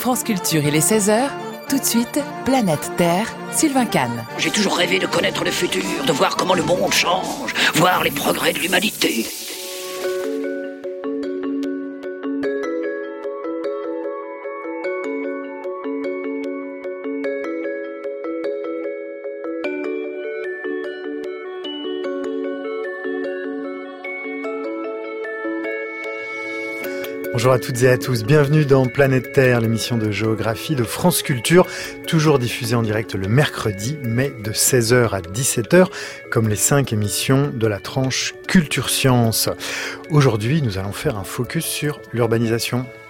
France Culture, il est 16h. Tout de suite, Planète Terre, Sylvain Kahn. J'ai toujours rêvé de connaître le futur, de voir comment le monde change, voir les progrès de l'humanité. Bonjour à toutes et à tous, bienvenue dans Planète Terre, l'émission de géographie de France Culture, toujours diffusée en direct le mercredi, mais de 16h à 17h, comme les 5 émissions de la tranche Culture Science. Aujourd'hui, nous allons faire un focus sur l'urbanisation.